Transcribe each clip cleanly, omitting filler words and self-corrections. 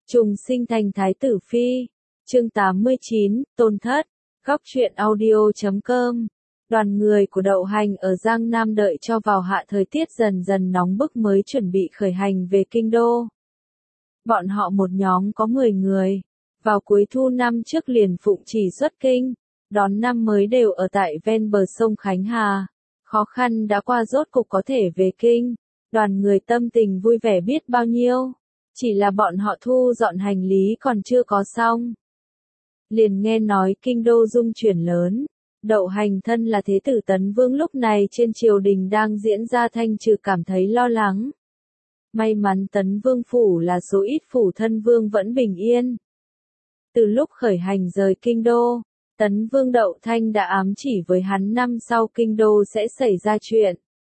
Trùng sinh thành Thái tử Phi. Chương 89, Tôn Thất. Góc truyện audio.com. Đoàn người của Đậu Hành ở Giang Nam đợi cho vào hạ thời tiết dần dần nóng bức mới chuẩn bị khởi hành về kinh đô. Bọn họ một nhóm có 10 người. Vào cuối thu năm trước liền phụng chỉ xuất kinh. Đón năm mới đều ở tại ven bờ sông Khánh Hà. Khó khăn đã qua rốt cục có thể về kinh. Đoàn người tâm tình vui vẻ biết bao nhiêu. Chỉ là bọn họ thu dọn hành lý còn chưa có xong. Liền nghe nói kinh đô dung chuyển lớn. Đậu Hành thân là thế tử Tấn Vương lúc này trên triều đình đang diễn ra thanh trừ cảm thấy lo lắng. May mắn Tấn Vương phủ là số ít phủ thân vương vẫn bình yên. Từ lúc khởi hành rời kinh đô, Tấn Vương Đậu Thanh đã ám chỉ với hắn năm sau kinh đô sẽ xảy ra chuyện.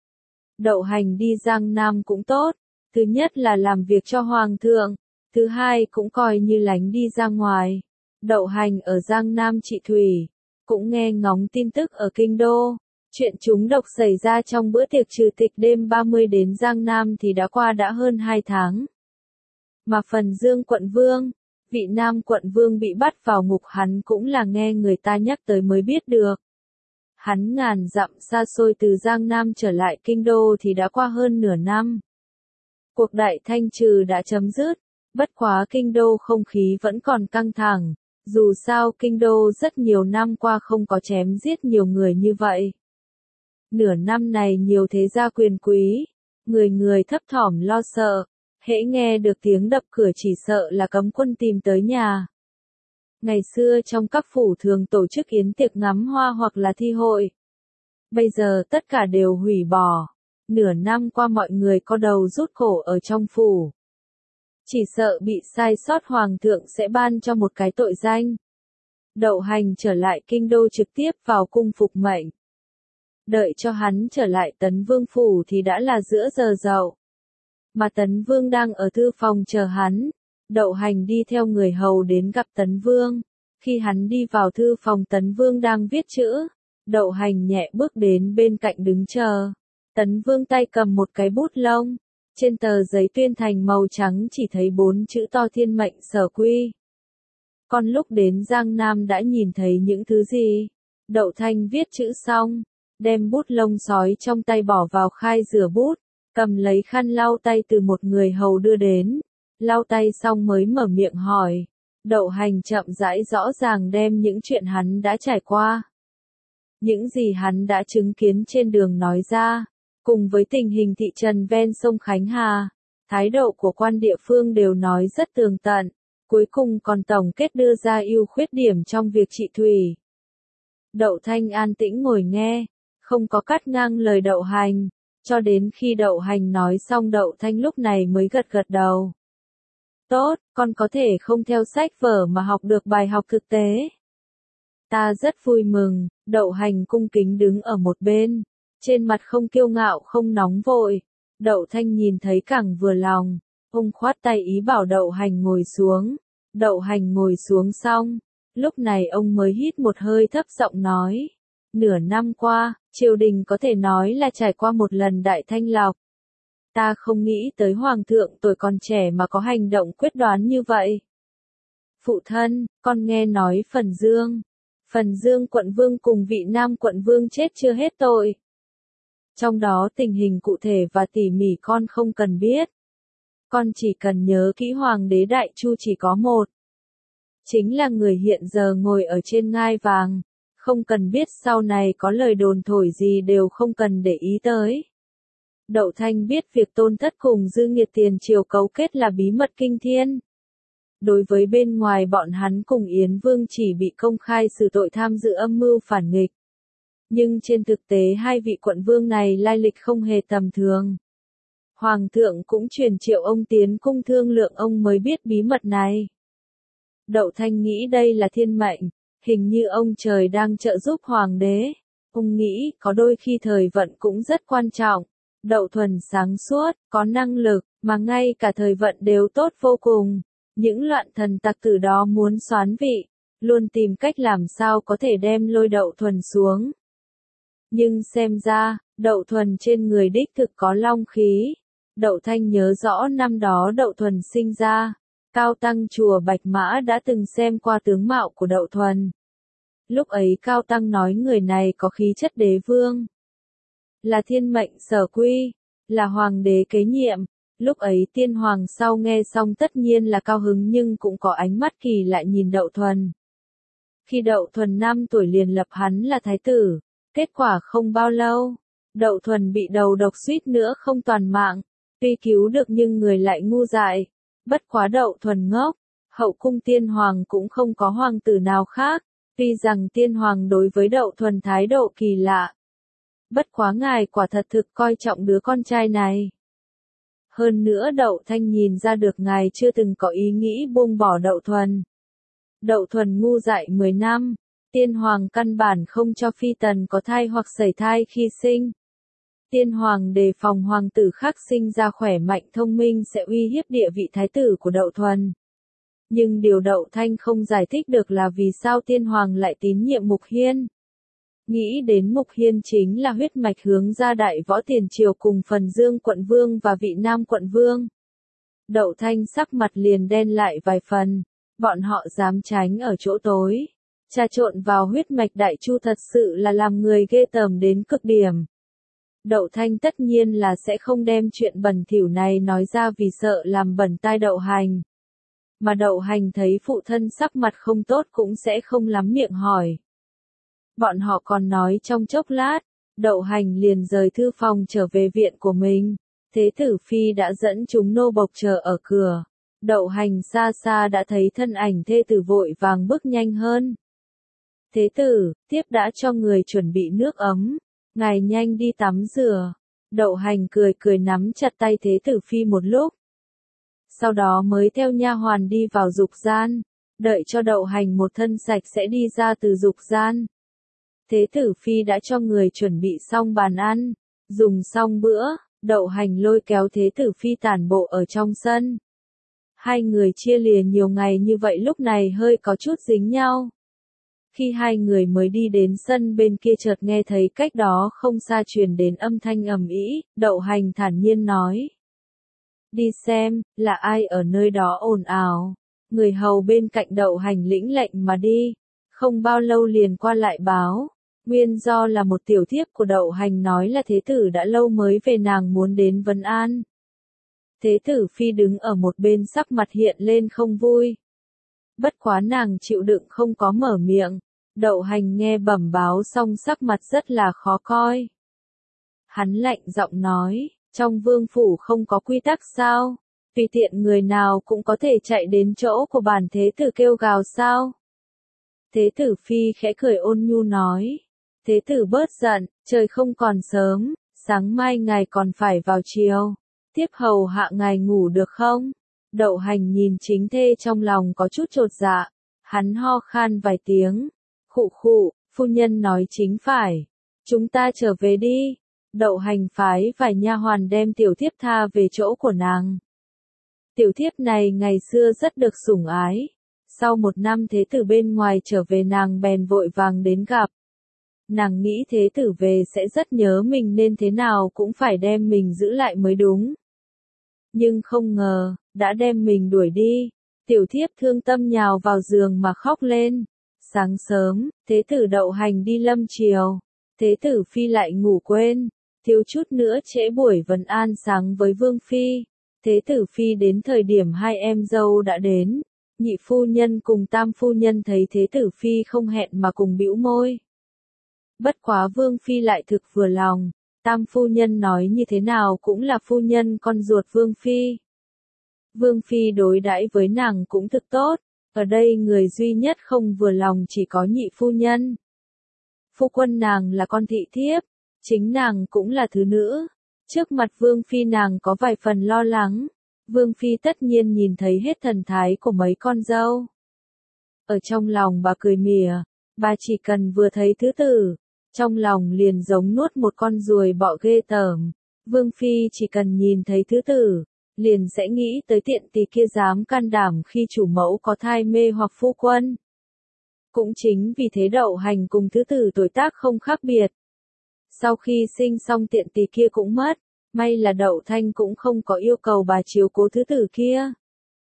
Đậu Hành đi Giang Nam cũng tốt, thứ nhất là làm việc cho Hoàng thượng, thứ hai cũng coi như lánh đi ra ngoài. Đậu Hành ở Giang Nam trị thủy, cũng nghe ngóng tin tức ở kinh đô. Chuyện trúng độc xảy ra trong bữa tiệc trừ tịch đêm 30 đến Giang Nam thì đã qua đã hơn 2 tháng. Mà Phần Dương quận vương, vị Nam quận vương bị bắt vào ngục hắn cũng là nghe người ta nhắc tới mới biết được. Hắn ngàn dặm xa xôi từ Giang Nam trở lại kinh đô thì đã qua hơn nửa năm. Cuộc đại thanh trừ đã chấm dứt, bất quá kinh đô không khí vẫn còn căng thẳng, dù sao kinh đô rất nhiều năm qua không có chém giết nhiều người như vậy. Nửa năm này nhiều thế gia quyền quý, người người thấp thỏm lo sợ, hễ nghe được tiếng đập cửa chỉ sợ là cấm quân tìm tới nhà. Ngày xưa trong các phủ thường tổ chức yến tiệc ngắm hoa hoặc là thi hội. Bây giờ tất cả đều hủy bỏ. Nửa năm qua mọi người có đầu rút cổ ở trong phủ. Chỉ sợ bị sai sót Hoàng thượng sẽ ban cho một cái tội danh. Đậu Hành trở lại kinh đô trực tiếp vào cung phục mệnh. Đợi cho hắn trở lại Tấn Vương phủ thì đã là giữa giờ dậu. Mà Tấn Vương đang ở thư phòng chờ hắn. Đậu Hành đi theo người hầu đến gặp Tấn Vương. Khi hắn đi vào thư phòng Tấn Vương đang viết chữ. Đậu Hành nhẹ bước đến bên cạnh đứng chờ. Tấn Vương tay cầm một cái bút lông. Trên tờ giấy tuyên thành màu trắng chỉ thấy 4 chữ to thiên mệnh sở quy. Con lúc đến Giang Nam đã nhìn thấy những thứ gì? Đậu Thanh viết chữ xong. Đem bút lông sói trong tay bỏ vào khai rửa bút. Cầm lấy khăn lau tay từ một người hầu đưa đến. Lau tay xong mới mở miệng hỏi. Đậu Hành chậm rãi rõ ràng đem những chuyện hắn đã trải qua. Những gì hắn đã chứng kiến trên đường nói ra. Cùng với tình hình thị trấn ven sông Khánh Hà, thái độ của quan địa phương đều nói rất tường tận, cuối cùng còn tổng kết đưa ra ưu khuyết điểm trong việc trị thủy. Đậu Thanh an tĩnh ngồi nghe, không có cắt ngang lời Đậu Hành, cho đến khi Đậu Hành nói xong Đậu Thanh lúc này mới gật gật đầu. Tốt, con có thể không theo sách vở mà học được bài học thực tế. Ta rất vui mừng, Đậu Hành cung kính đứng ở một bên. Trên mặt không kiêu ngạo không nóng vội. Đậu Thanh nhìn thấy càng vừa lòng. Ông khoát tay ý bảo Đậu Hành ngồi xuống. Đậu Hành ngồi xuống xong. Lúc này ông mới hít một hơi thấp giọng nói. Nửa năm qua, triều đình có thể nói là trải qua một lần đại thanh lọc. Ta không nghĩ tới Hoàng thượng tuổi còn trẻ mà có hành động quyết đoán như vậy. Phụ thân, con nghe nói Phần Dương quận vương cùng vị Nam quận vương chết chưa hết tội. Trong đó tình hình cụ thể và tỉ mỉ con không cần biết. Con chỉ cần nhớ kỹ Hoàng đế Đại Chu chỉ có một. Chính là người hiện giờ ngồi ở trên ngai vàng. Không cần biết sau này có lời đồn thổi gì đều không cần để ý tới. Đậu Thanh biết việc Tôn Thất cùng Dư Nghiệt tiền triều cấu kết là bí mật kinh thiên. Đối với bên ngoài bọn hắn cùng Yến Vương chỉ bị công khai xử tội tham dự âm mưu phản nghịch. Nhưng trên thực tế hai vị quận vương này lai lịch không hề tầm thường. Hoàng thượng cũng truyền triệu ông tiến cung thương lượng ông mới biết bí mật này. Đậu Thanh nghĩ đây là thiên mệnh, hình như ông trời đang trợ giúp hoàng đế. Ông nghĩ có đôi khi thời vận cũng rất quan trọng. Đậu Thuần sáng suốt, có năng lực, mà ngay cả thời vận đều tốt vô cùng. Những loạn thần tặc tử đó muốn soán vị, luôn tìm cách làm sao có thể đem lôi Đậu Thuần xuống. Nhưng xem ra, Đậu Thuần trên người đích thực có long khí. Đậu Thanh nhớ rõ năm đó Đậu Thuần sinh ra, Cao Tăng chùa Bạch Mã đã từng xem qua tướng mạo của Đậu Thuần. Lúc ấy Cao Tăng nói người này có khí chất đế vương, là thiên mệnh sở quy, là hoàng đế kế nhiệm. Lúc ấy tiên hoàng sau nghe xong tất nhiên là cao hứng nhưng cũng có ánh mắt kỳ lạ nhìn Đậu Thuần. Khi Đậu Thuần 5 tuổi liền lập hắn là thái tử, kết quả không bao lâu, Đậu Thuần bị đầu độc suýt nữa không toàn mạng, tuy cứu được nhưng người lại ngu dại. Bất quá Đậu Thuần ngốc, hậu cung tiên hoàng cũng không có hoàng tử nào khác, tuy rằng tiên hoàng đối với Đậu Thuần thái độ kỳ lạ. Bất quá ngài quả thật thực coi trọng đứa con trai này. Hơn nữa Đậu Thanh nhìn ra được ngài chưa từng có ý nghĩ buông bỏ Đậu Thuần. Đậu Thuần ngu dại 10 năm, tiên hoàng căn bản không cho phi tần có thai hoặc sẩy thai khi sinh. Tiên hoàng đề phòng hoàng tử khác sinh ra khỏe mạnh thông minh sẽ uy hiếp địa vị thái tử của Đậu Thuần. Nhưng điều Đậu Thanh không giải thích được là vì sao tiên hoàng lại tín nhiệm Mục Hiên. Nghĩ đến Mục Hiên chính là huyết mạch hướng ra đại võ tiền triều cùng Phần Dương quận vương và Vị Nam quận vương. Đậu Thanh sắc mặt liền đen lại vài phần, bọn họ dám tránh ở chỗ tối. Trà trộn vào huyết mạch đại chu thật sự là làm người ghê tởm đến cực điểm. Đậu Thanh tất nhiên là sẽ không đem chuyện bẩn thỉu này nói ra vì sợ làm bẩn tai Đậu Hành. Mà Đậu Hành thấy phụ thân sắc mặt không tốt cũng sẽ không lắm miệng hỏi. Bọn họ còn nói trong chốc lát, Đậu Hành liền rời thư phòng trở về viện của mình. Thế tử phi đã dẫn chúng nô bộc chờ ở cửa. Đậu Hành xa xa đã thấy thân ảnh thê tử vội vàng bước nhanh hơn. Thế tử, tiếp đã cho người chuẩn bị nước ấm. Ngài nhanh đi tắm rửa. Đậu Hành cười cười nắm chặt tay thế tử phi một lúc. Sau đó mới theo nha hoàn đi vào dục gian. Đợi cho Đậu Hành một thân sạch sẽ đi ra từ dục gian. Thế tử phi đã cho người chuẩn bị xong bàn ăn. Dùng xong bữa, Đậu Hành lôi kéo thế tử phi tản bộ ở trong sân. Hai người chia lìa nhiều ngày như vậy lúc này hơi có chút dính nhau. Khi hai người mới đi đến sân bên kia chợt nghe thấy cách đó không xa truyền đến âm thanh ầm ĩ, Đậu Hành thản nhiên nói. Đi xem, là ai ở nơi đó ồn ào. Người hầu bên cạnh Đậu Hành lĩnh lệnh mà đi. Không bao lâu liền qua lại báo. Nguyên do là một tiểu thiếp của Đậu Hành nói là thế tử đã lâu mới về nàng muốn đến vấn an. Thế tử phi đứng ở một bên sắc mặt hiện lên không vui. Bất quá nàng chịu đựng không có mở miệng. Đậu Hành nghe bẩm báo xong sắc mặt rất là khó coi. Hắn lạnh giọng nói, trong vương phủ không có quy tắc sao? Tùy tiện người nào cũng có thể chạy đến chỗ của bản thế tử kêu gào sao? Thế tử phi khẽ cười ôn nhu nói. Thế tử bớt giận, trời không còn sớm, sáng mai ngài còn phải vào chiều. Tiếp hầu hạ ngài ngủ được không? Đậu Hành nhìn chính thê trong lòng có chút chột dạ. Hắn ho khan vài tiếng. Khụ khụ, phu nhân nói chính phải. Chúng ta trở về đi. Đậu Hành phái vài nha hoàn đem tiểu thiếp tha về chỗ của nàng. Tiểu thiếp này ngày xưa rất được sủng ái. Sau một năm thế tử bên ngoài trở về nàng bèn vội vàng đến gặp. Nàng nghĩ thế tử về sẽ rất nhớ mình nên thế nào cũng phải đem mình giữ lại mới đúng. Nhưng không ngờ, đã đem mình đuổi đi. Tiểu thiếp thương tâm nhào vào giường mà khóc lên. Sáng sớm, thế tử Đậu Hành đi lâm triều. Thế tử phi lại ngủ quên. Thiếu chút nữa trễ buổi vấn an sáng với vương phi. Thế tử phi đến thời điểm hai em dâu đã đến. Nhị phu nhân cùng tam phu nhân thấy thế tử phi không hẹn mà cùng bĩu môi. Bất quá vương phi lại thực vừa lòng. Tam phu nhân nói như thế nào cũng là phu nhân con ruột vương phi. Vương phi đối đãi với nàng cũng thực tốt. Ở đây người duy nhất không vừa lòng chỉ có nhị phu nhân. Phu quân nàng là con thị thiếp. Chính nàng cũng là thứ nữ. Trước mặt vương phi nàng có vài phần lo lắng. Vương phi tất nhiên nhìn thấy hết thần thái của mấy con dâu. Ở trong lòng bà cười mỉa. Bà chỉ cần vừa thấy thứ tử. Trong lòng liền giống nuốt một con ruồi bọ ghê tởm. Vương phi chỉ cần nhìn thấy thứ tử. Liền sẽ nghĩ tới tiện tỳ kia dám can đảm khi chủ mẫu có thai mê hoặc phu quân. Cũng chính vì thế Đậu Hành cùng thứ tử tuổi tác không khác biệt. Sau khi sinh xong tiện tỳ kia cũng mất, may là Đậu Thanh cũng không có yêu cầu bà chiếu cố thứ tử kia.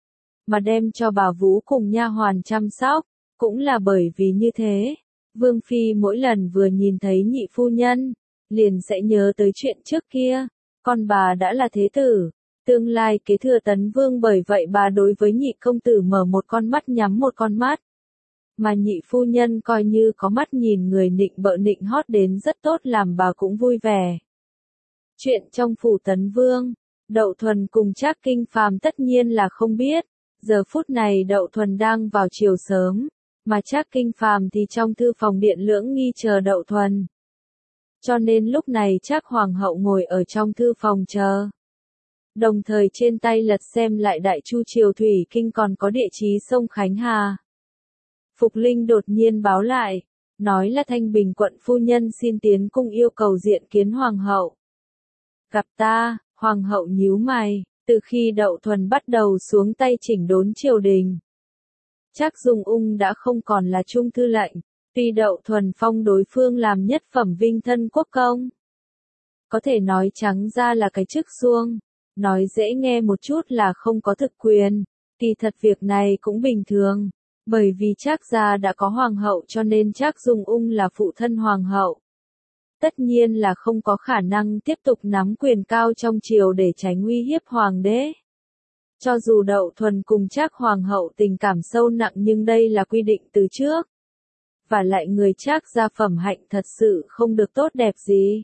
mà đem cho bà Vũ cùng nha hoàn chăm sóc, cũng là bởi vì như thế. Vương Phi mỗi lần vừa nhìn thấy nhị phu nhân, liền sẽ nhớ tới chuyện trước kia, con bà đã là thế tử, tương lai kế thừa tấn vương, bởi vậy bà đối với nhị công tử mở một con mắt nhắm một con mắt. Mà nhị phu nhân coi như có mắt nhìn người nịnh bợ nịnh hót đến rất tốt, làm bà cũng vui vẻ. Chuyện trong phủ tấn vương, Đậu Thuần cùng Trác Kinh Phàm tất nhiên là không biết, giờ phút này Đậu Thuần đang vào chiều sớm, mà Trác Kinh Phàm thì trong thư phòng điện lưỡng nghi chờ Đậu Thuần. Cho nên lúc này Trác hoàng hậu ngồi ở trong thư phòng chờ. Đồng thời trên tay lật xem lại Đại Chu Triều Thủy Kinh còn có địa chí sông Khánh Hà. Phục Linh đột nhiên báo lại, nói là Thanh Bình quận phu nhân xin tiến cung yêu cầu diện kiến hoàng hậu. Gặp ta, hoàng hậu nhíu mày, từ khi Đậu Thuần bắt đầu xuống tay chỉnh đốn triều đình. Trác Dung Ung đã không còn là trung thư lệnh, tuy Đậu Thuần phong đối phương làm nhất phẩm vinh thân quốc công. Có thể nói trắng ra là cái chức suông, nói dễ nghe một chút là không có thực quyền, kỳ thật việc này cũng bình thường, bởi vì Trác gia đã có hoàng hậu cho nên Trác Dung Ung là phụ thân hoàng hậu. Tất nhiên là không có khả năng tiếp tục nắm quyền cao trong triều để tránh uy hiếp hoàng đế. Cho dù Đậu Thuần cùng Trác hoàng hậu tình cảm sâu nặng nhưng đây là quy định từ trước. Và lại người Trác gia phẩm hạnh thật sự không được tốt đẹp gì.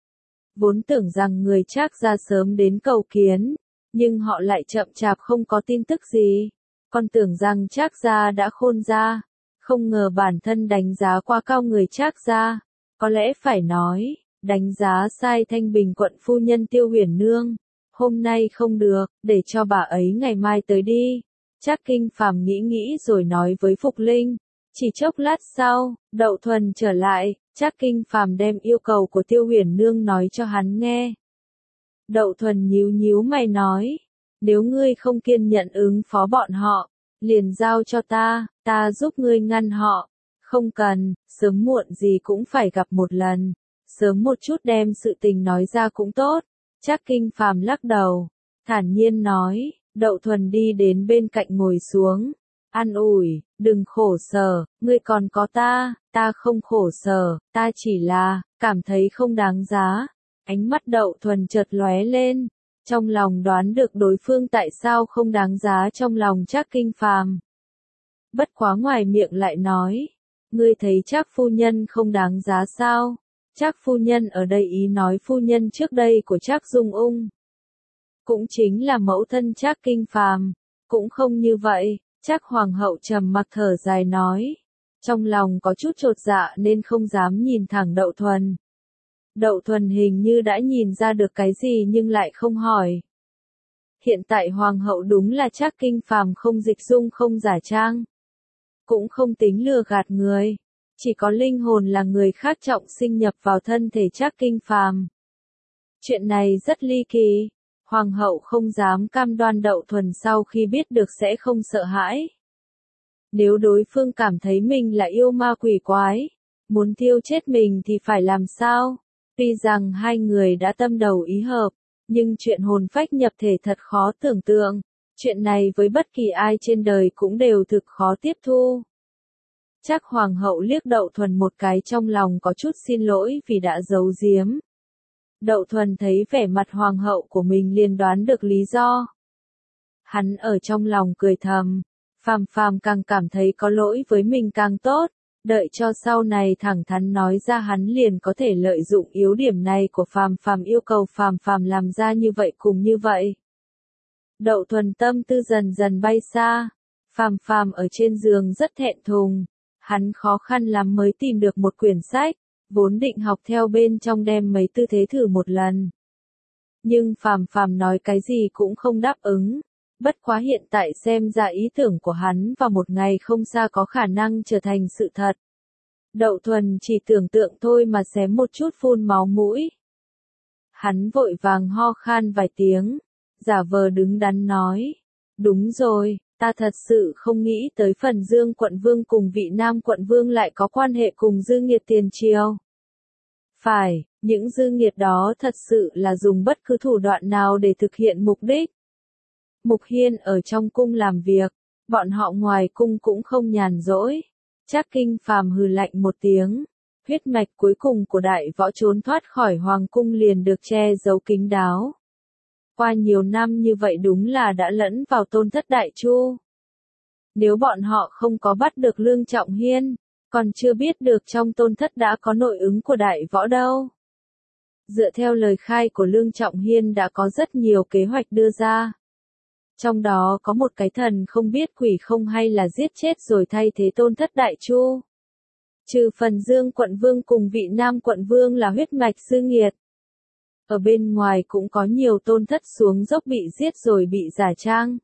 Vốn tưởng rằng người Trác gia sớm đến cầu kiến, nhưng họ lại chậm chạp không có tin tức gì. Còn tưởng rằng Trác gia đã khôn ra, không ngờ bản thân đánh giá quá cao người Trác gia. Có lẽ phải nói, đánh giá sai Thanh Bình quận phu nhân Tiêu Huyền Nương. Hôm nay không được, để cho bà ấy ngày mai tới đi. Trác Kinh Phàm nghĩ rồi nói với Phục Linh. Chỉ chốc lát sau, Đậu Thuần trở lại, Trác Kinh Phàm đem yêu cầu của Tiêu Huyền Nương nói cho hắn nghe. Đậu Thuần nhíu mày nói, nếu ngươi không kiên nhẫn ứng phó bọn họ, liền giao cho ta giúp ngươi ngăn họ. Không cần, sớm muộn gì cũng phải gặp một lần, sớm một chút đem sự tình nói ra cũng tốt. Trác Kinh Phàm lắc đầu, thản nhiên nói, Đậu Thuần đi đến bên cạnh ngồi xuống, an ủi, đừng khổ sở, ngươi còn có ta không khổ sở, ta chỉ là, cảm thấy không đáng giá. Ánh mắt Đậu Thuần chợt lóe lên, trong lòng đoán được đối phương tại sao không đáng giá trong lòng Trác Kinh Phàm. Bất quá ngoài miệng lại nói, ngươi thấy Trác phu nhân không đáng giá sao? Trác phu nhân ở đây ý nói phu nhân trước đây của Trác Dung Ung. Cũng chính là mẫu thân Trác Kinh Phàm, cũng không như vậy, Trác hoàng hậu trầm mặc thở dài nói. Trong lòng có chút chột dạ nên không dám nhìn thẳng Đậu Thuần. Đậu Thuần hình như đã nhìn ra được cái gì nhưng lại không hỏi. Hiện tại hoàng hậu đúng là Trác Kinh Phàm không dịch dung không giả trang. Cũng không tính lừa gạt người. Chỉ có linh hồn là người khác trọng sinh nhập vào thân thể Trác Kinh Phàm. Chuyện này rất ly kỳ. Hoàng hậu không dám cam đoan Đậu Thuần sau khi biết được sẽ không sợ hãi. Nếu đối phương cảm thấy mình là yêu ma quỷ quái, muốn thiêu chết mình thì phải làm sao? Tuy rằng hai người đã tâm đầu ý hợp, nhưng chuyện hồn phách nhập thể thật khó tưởng tượng. Chuyện này với bất kỳ ai trên đời cũng đều thực khó tiếp thu. Trác hoàng hậu liếc Đậu Thuần một cái, trong lòng có chút xin lỗi vì đã giấu giếm. Đậu Thuần thấy vẻ mặt hoàng hậu của mình liền đoán được lý do. Hắn ở trong lòng cười thầm, Phàm càng cảm thấy có lỗi với mình càng tốt, đợi cho sau này thẳng thắn nói ra hắn liền có thể lợi dụng yếu điểm này của Phàm yêu cầu Phàm làm ra như vậy cùng như vậy. Đậu Thuần tâm tư dần dần bay xa, Phàm ở trên giường rất thẹn thùng, hắn khó khăn lắm mới tìm được một quyển sách, vốn định học theo bên trong đem mấy tư thế thử một lần. Nhưng Phàm nói cái gì cũng không đáp ứng. Bất quá hiện tại xem ra ý tưởng của hắn vào một ngày không xa có khả năng trở thành sự thật. Đậu Thuần chỉ tưởng tượng thôi mà xém một chút phun máu mũi. Hắn vội vàng ho khan vài tiếng, giả vờ đứng đắn nói. Đúng rồi, ta thật sự không nghĩ tới Phần Dương quận vương cùng vị Nam quận vương lại có quan hệ cùng dư nghiệt tiền triều. Phải, những dư nghiệt đó thật sự là dùng bất cứ thủ đoạn nào để thực hiện mục đích. Mục Hiên ở trong cung làm việc, bọn họ ngoài cung cũng không nhàn rỗi. Trác Kinh Phàm hừ lạnh một tiếng, huyết mạch cuối cùng của đại võ trốn thoát khỏi hoàng cung liền được che giấu kín đáo. Qua nhiều năm như vậy đúng là đã lẫn vào Tôn Thất Đại Chu. Nếu bọn họ không có bắt được Lương Trọng Hiên, còn chưa biết được trong Tôn Thất đã có nội ứng của đại võ đâu. Dựa theo lời khai của Lương Trọng Hiên đã có rất nhiều kế hoạch đưa ra. Trong đó có một cái thần không biết quỷ không hay là giết chết rồi thay thế Tôn Thất Đại Chu. Trừ phần Dương quận vương cùng vị Nam quận vương là huyết mạch sư nghiệt. Ở bên ngoài cũng có nhiều Tôn Thất xuống dốc bị giết rồi bị giả trang.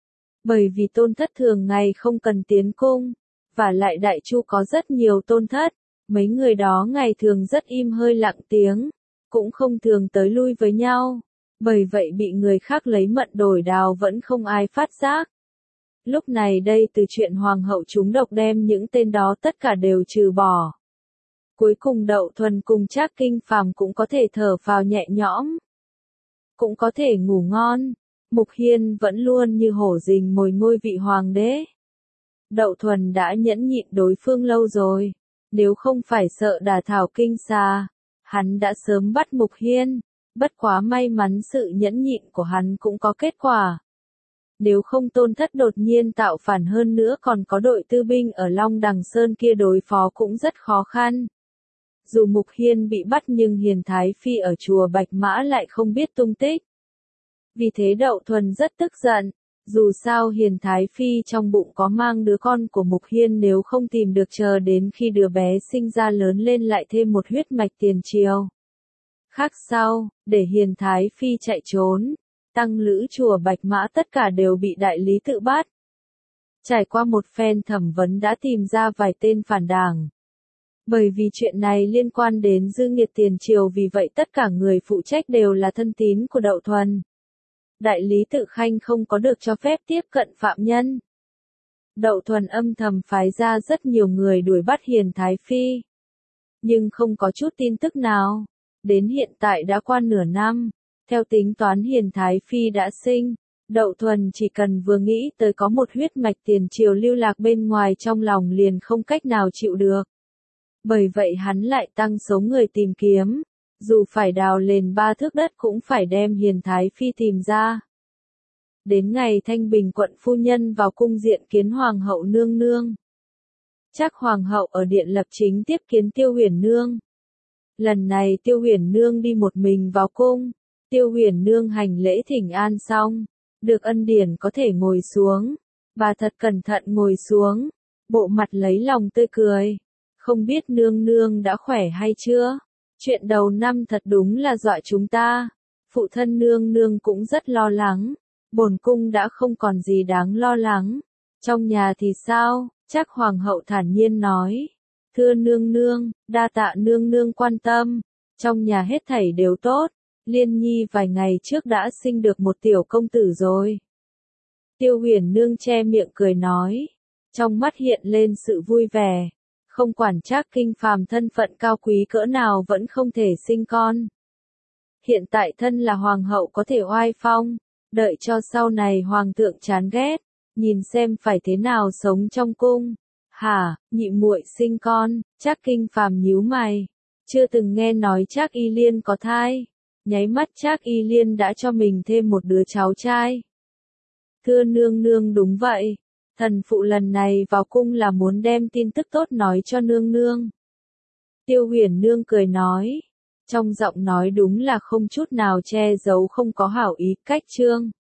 Bởi vì Tôn Thất thường ngày không cần tiến cung, và lại Đại Chu có rất nhiều Tôn Thất, mấy người đó ngày thường rất im hơi lặng tiếng, cũng không thường tới lui với nhau, bởi vậy bị người khác lấy mận đổi đào vẫn không ai phát giác. Lúc này đây từ chuyện hoàng hậu trúng độc đem những tên đó tất cả đều trừ bỏ. Cuối cùng Đậu Thuần cùng Trác Kinh Phàm cũng có thể thở phào nhẹ nhõm, cũng có thể ngủ ngon. Mục Hiên vẫn luôn như hổ rình mồi ngôi vị hoàng đế. Đậu Thuần đã nhẫn nhịn đối phương lâu rồi, nếu không phải sợ đả thảo kinh xà, hắn đã sớm bắt Mục Hiên, bất quá may mắn sự nhẫn nhịn của hắn cũng có kết quả. Nếu không Tôn Thất đột nhiên tạo phản hơn nữa còn có đội tư binh ở Long Đằng Sơn kia đối phó cũng rất khó khăn. Dù Mục Hiên bị bắt nhưng Hiền Thái Phi ở chùa Bạch Mã lại không biết tung tích. Vì thế Đậu Thuần rất tức giận, dù sao Hiền Thái Phi trong bụng có mang đứa con của Mục Hiên nếu không tìm được chờ đến khi đứa bé sinh ra lớn lên lại thêm một huyết mạch tiền triều. Khác sau, để Hiền Thái Phi chạy trốn, tăng lữ chùa Bạch Mã tất cả đều bị đại lý tự bắt. Trải qua một phen thẩm vấn đã tìm ra vài tên phản đảng. Bởi vì chuyện này liên quan đến dư nghiệt tiền triều vì vậy tất cả người phụ trách đều là thân tín của Đậu Thuần. Đại lý tự khanh không có được cho phép tiếp cận phạm nhân. Đậu Thuần âm thầm phái ra rất nhiều người đuổi bắt Hiền Thái Phi. Nhưng không có chút tin tức nào. Đến hiện tại đã qua nửa năm, theo tính toán Hiền Thái Phi đã sinh. Đậu Thuần chỉ cần vừa nghĩ tới có một huyết mạch tiền triều lưu lạc bên ngoài trong lòng liền không cách nào chịu được. Bởi vậy hắn lại tăng số người tìm kiếm. Dù phải đào lên 3 thước đất cũng phải đem Hiền Thái Phi tìm ra. Đến ngày Thanh Bình quận phu nhân vào cung diện kiến Hoàng hậu nương nương. Trác Hoàng hậu ở điện lập chính tiếp kiến Tiêu Huyền nương. Lần này Tiêu Huyền nương đi một mình vào cung. Tiêu Huyền nương hành lễ thỉnh an xong, được ân điển có thể ngồi xuống. Bà thật cẩn thận ngồi xuống, bộ mặt lấy lòng tươi cười. Không biết nương nương đã khỏe hay chưa? Chuyện đầu năm thật đúng là dọa chúng ta. Phụ thân nương nương cũng rất lo lắng. Bổn cung đã không còn gì đáng lo lắng. Trong nhà thì sao? Trác Hoàng hậu thản nhiên nói. Thưa nương nương, đa tạ nương nương quan tâm. Trong nhà hết thảy đều tốt. Liên Nhi vài ngày trước đã sinh được một tiểu công tử rồi. Tiêu Huyền nương che miệng cười nói. Trong mắt hiện lên sự vui vẻ. Không quản Trác Kinh Phàm thân phận cao quý cỡ nào vẫn không thể sinh con. Hiện tại thân là hoàng hậu có thể oai phong, đợi cho sau này hoàng thượng chán ghét, nhìn xem phải thế nào sống trong cung. Hả, nhị muội sinh con? Trác Kinh Phàm nhíu mày, chưa từng nghe nói Trác Y Liên có thai. Nháy mắt Trác Y Liên đã cho mình thêm một đứa cháu trai. Thưa nương nương đúng vậy. Thần phụ lần này vào cung là muốn đem tin tức tốt nói cho nương nương. Tiêu Huyền nương cười nói. Trong giọng nói đúng là không chút nào che giấu không có hảo ý cách trương.